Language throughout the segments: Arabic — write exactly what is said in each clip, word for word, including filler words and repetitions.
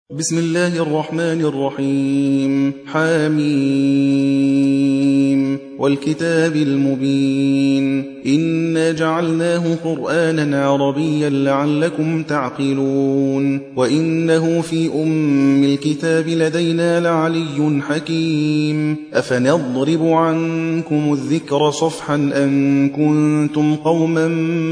بسم الله الرحمن الرحيم حميم والكتاب المبين إنا جعلناه قرآنا عربيا لعلكم تعقلون وإنه في أم الكتاب لدينا لعلي حكيم أفنضرب عنكم الذكر صفحا أن كنتم قوما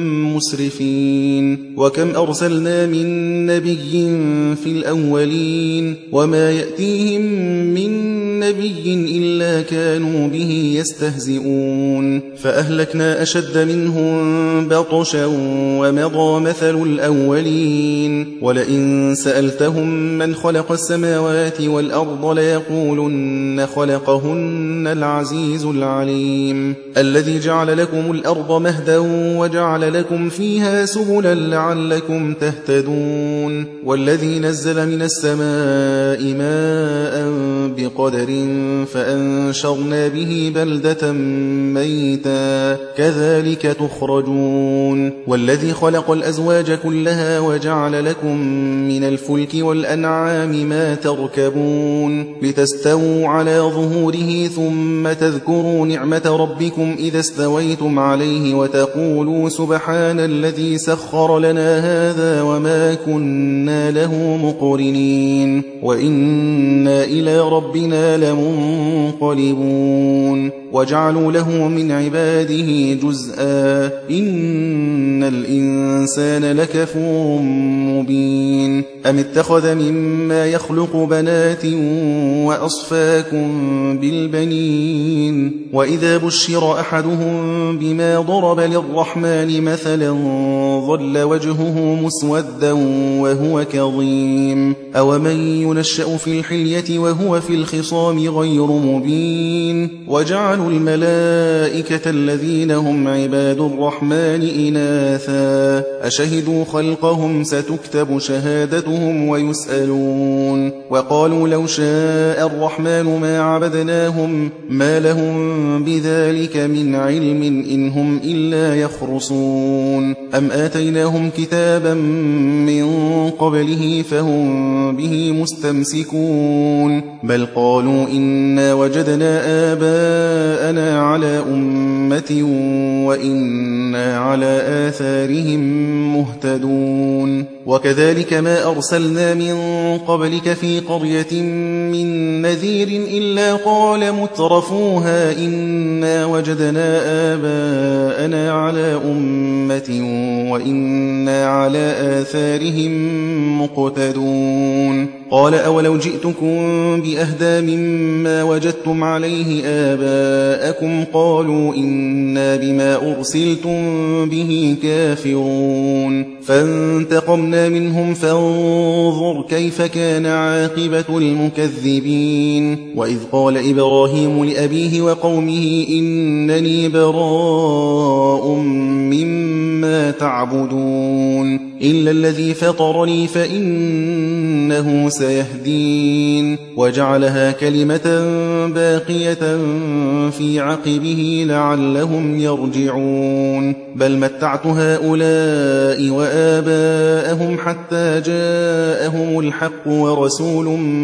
مسرفين وكم أرسلنا من نبي في الأولين وما يأتيهم من نبي إلا كانوا به يستهزئون فأهلكنا أشد منهم بطشا ومضى مثل الأولين ولئن سألتهم من خلق السماوات والأرض ليقولن خلقهن العزيز العليم الذي جعل لكم الأرض مهدا وجعل لكم فيها سبلا لعلكم تهتدون والذي نزل من السماء ماء بقدر فأنشرنا به بلدة ميتا كذلك تخرجون والذي خلق الأزواج كلها وجعل لكم من الفلك والأنعام ما تركبون لتستووا على ظهوره ثم تذكروا نعمة ربكم إذا استويتم عليه وتقولوا سبحان الذي سخر لنا هذا وما كنا له مقرنين وإنا إلى ربنا لمنقلبون وجعلوا له من عباده جزءا إن الإنسان لكفور مبين أم اتخذ مما يخلق بنات وأصفاكم بالبنين وإذا بشر أحدهم بما ضرب للرحمن مثلا ظل وجهه مسودا وهو كظيم أومن ينشأ في الحلية وهو في الخصام غير مبين وجعل الملائكة الذين هم عباد الرحمن إناثا أشهدوا خلقهم ستكتب شهادتهم ويسألون وقالوا لو شاء الرحمن ما عبدناهم ما لهم بذلك من علم إن هم إلا يخرصون أم آتيناهم كتابا من قبله فهم به مستمسكون بل قالوا إنا وجدنا آباءنا على أمة وإنا على آثارهم مهتدون وكذلك ما أرسلنا من قبلك في قرية من نذير إلا قال مترفوها إنا وجدنا آباءنا على أمة وإنا على آثارهم مقتدون قال أولو جئتكم بأهدى مما وجدتم عليه آباءكم قالوا إنا بما أرسلتم به كافرون فانتقمنا منهم فانظر كيف كان عاقبة المكذبين وإذ قال إبراهيم لأبيه وقومه إنني براء مما تعبدون إلا الذي فطرني فإنه سيهدين وجعلها كلمة باقية في عقبه لعلهم يرجعون بل متعت هؤلاء وآباءهم حتى جاءهم الحق ورسول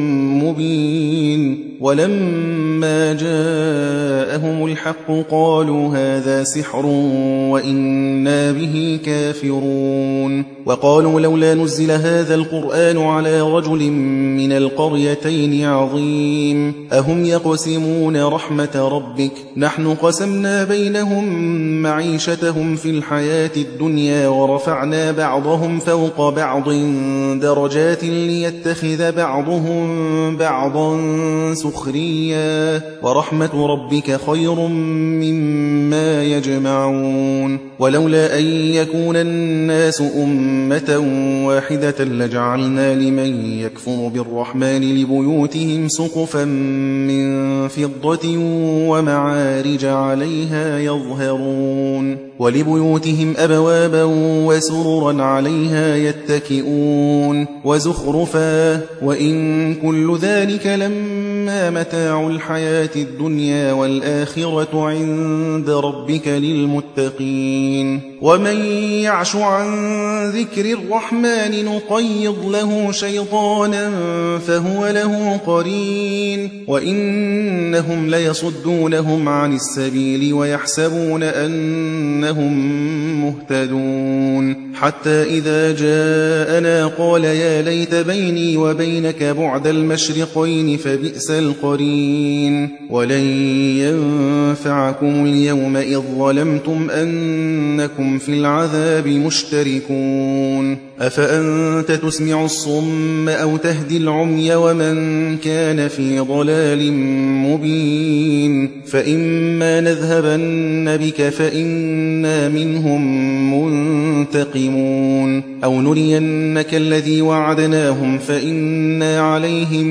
مبين ولما جاءهم الحق قالوا هذا سحر وإنا به كافرون وقالوا لولا نزل هذا القرآن على رجل من القريتين عظيم أهم يقسمون رحمة ربك نحن قسمنا بينهم معيشتهم في الحياة الدنيا ورفعنا بعضهم فوق بعض درجات ليتخذ بعضهم بعضا سخريا ورحمة ربك خير مما يجمعون ولولا أن يكون الناس أمة واحدة لجعلنا لمن يكفر بالرحمن لبيوتهم سقفا من فضة ومعارج عليها يظهرون ولبيوتهم أبوابا وسررا عليها يتكئون وزخرفا وإن كل ذلك لما متاع الحياة الدنيا والآخرة عند ربك للمتقين ومن يعش عن ذكر الرحمن نقيض له شيطانا فهو له قرين وإنهم ليصدونهم عن السبيل ويحسبون أنهم مهتدون حتى إذا جاءنا قال يا ليت بيني وبينك بعد المشرقين فبئس القرين ولن ينفعكم اليوم إذ ظلمتم أنكم في العذاب مشتركون أفأنت تسمع الصم أو تهدي العمي ومن كان في ضلال مبين فإما نذهبن بك فإنا منهم منتقمون أو نرينك الذي وعدناهم فإنا عليهم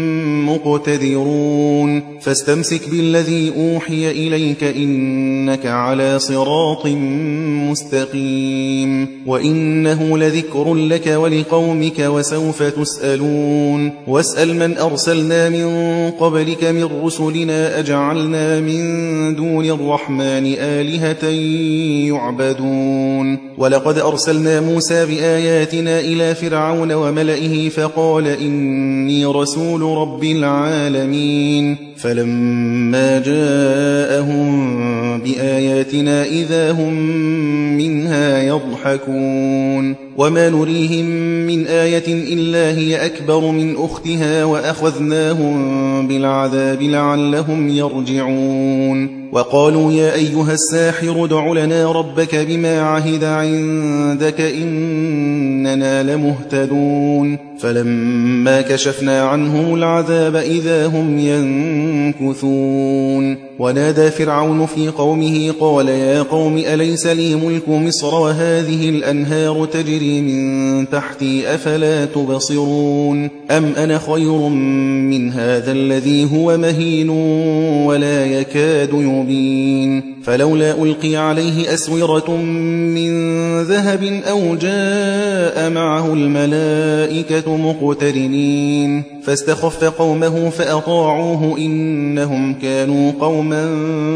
مقتدرون فاستمسك بالذي أوحي إليك إنك على صراط مستقيم وإنه لذكر لك ولقومك وسوف تسألون واسأل من أرسلنا من قبلك من رسلنا أجعلنا من دون الرحمن آلهة يعبدون ولقد أرسلنا موسى بآياتنا إلى فرعون وملئه فقال إني رسول رب العالمين فلما جاءهم بآياتنا إذا هم منها يضحكون وما نريهم من آية إلا هي أكبر من أختها وأخذناهم بالعذاب لعلهم يرجعون وقالوا يا أيها الساحر ادع لنا ربك بما عهد عندك إننا لمهتدون فلما كشفنا عنهم العذاب إذا هم ينكثون ونادى فرعون في قومه قال يا قوم أليس لي ملك مصر وهذه الأنهار تجري من تحتي أفلا تبصرون أم أنا خير من هذا الذي هو مهين ولا يكاد يبين فلولا ألقي عليه أسورة من ذهب أو جاء معه الملائكة مقترنين فاستخف قومه فأطاعوه إنهم كانوا قوما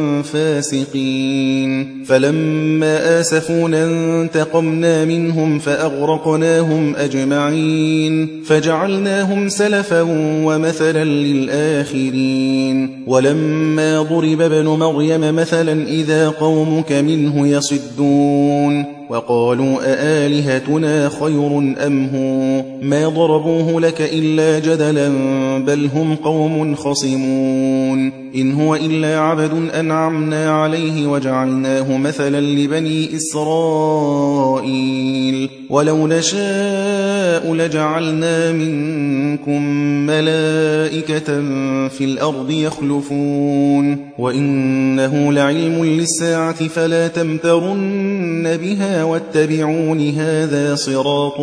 فاسقين فلما آسفونا انتقمنا منهم فأغرقناهم أجمعين فجعلناهم سلفا ومثلا للآخرين ولما ضرب ابن مريم مثلا إذا قومك منه يصدون وقالوا أآلهتنا خير أم هو ما ضربوه لك إلا جدلا بل هم قوم خصمون إن هو إلا عبد أنعمنا عليه وجعلناه مثلا لبني إسرائيل ولو نشاء لجعلنا منكم ملائكة في الأرض يخلفون وإنه لعلم للساعة فلا تمترن بها واتبعون هذا صراط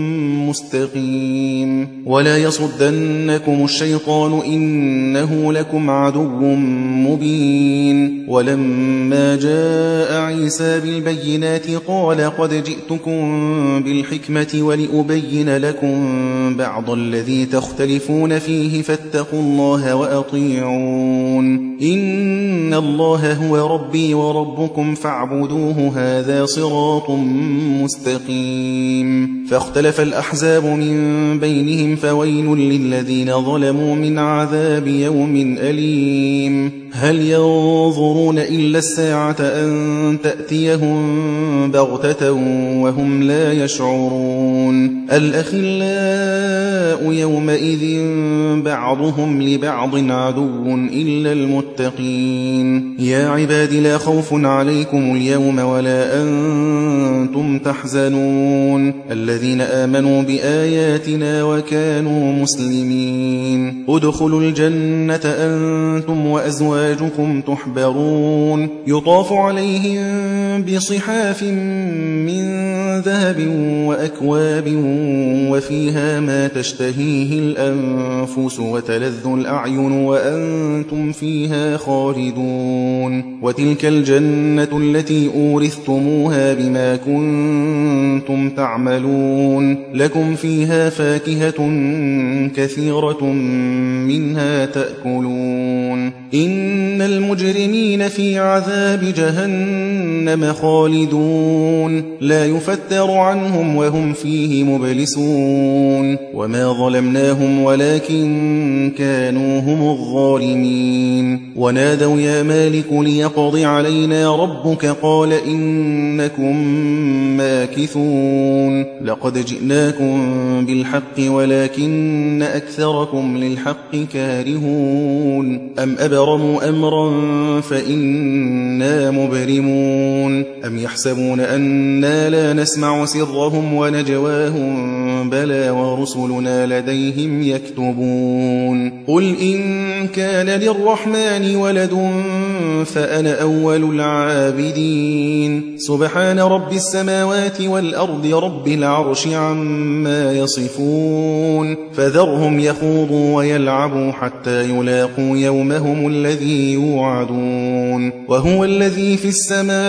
مستقيم ولا يصدنكم الشيطان إنه لكم عدو مبين ولما جاء عيسى بالبينات قال قد جئتكم بالحكمة ولأبين لكم بعض الذي تختلفون فيه فاتقوا الله وأطيعون إن الله هو ربي وربكم فاعبدوه هذا صراط مستقيم فاختلف الأحزاب من بينهم فويل للذين ظلموا من عذاب يوم أليم هل ينظرون إلا الساعة أن تأتيهم بغتة وهم لا يشعرون الأخلاء يومئذ بعضهم لبعض عدو إلا المتقين يا عباد لا خوف عليكم اليوم ولا أنتم وأنتم تحزنون الذين آمنوا بآياتنا وكانوا مسلمين ادخلوا الجنة أنتم وأزواجكم تحبرون يطاف عليهم بصحاف من ذهب وأكواب وفيها ما تشتهيه الأنفس وتلذ الأعين وأنتم فيها خالدون وتلك الجنة التي أورثتموها بما كنتم تعملون لكم فيها فاكهة كثيرة منها تأكلون إن المجرمين في عذاب جهنم خالدون لا يفتر عنهم وهم فيه مبلسون وما ظلمناهم ولكن كانوا هم الظالمين ونادوا يا مالك ليقض علينا ربك قال إنكم ماكثون لقد جئناكم بالحق ولكن أكثركم للحق كارهون أم أبرموا أمرا فإنا مبرمون أم يحسبون أنا لا نسمع سرهم ونجواهم بلى ورسلنا لديهم يكتبون قل إن كان للرحمن ولد فأنا أول العابدين سبحان رب السماوات والأرض رب العرش عما يصفون فذرهم يخوضوا ويلعبوا حتى يلاقوا يومهم الذي يوعدون وهو الذي في السماء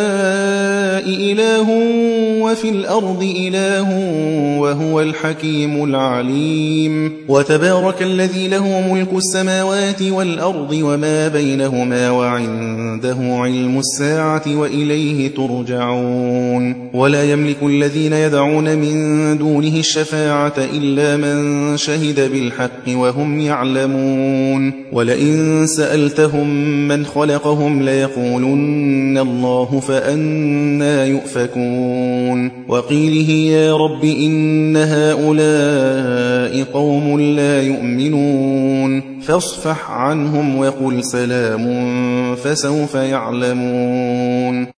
إله وفي الأرض إله وهو الحكيم العليم وتبارك الذي له ملك السماوات والأرض وما بينهما وعنده علم الساعة وإليه ترجعون ولا يملك الذين يدعون من دونه الشفاعة إلا من شهد بالحق وهم يعلمون ولئن سألتهم من خلقهم ليقولن الله فأنى يؤفكون وقيله يا رب إن هؤلاء قوم لا يؤمنون فاصفح عنهم وقل سلام فسوف يعلمون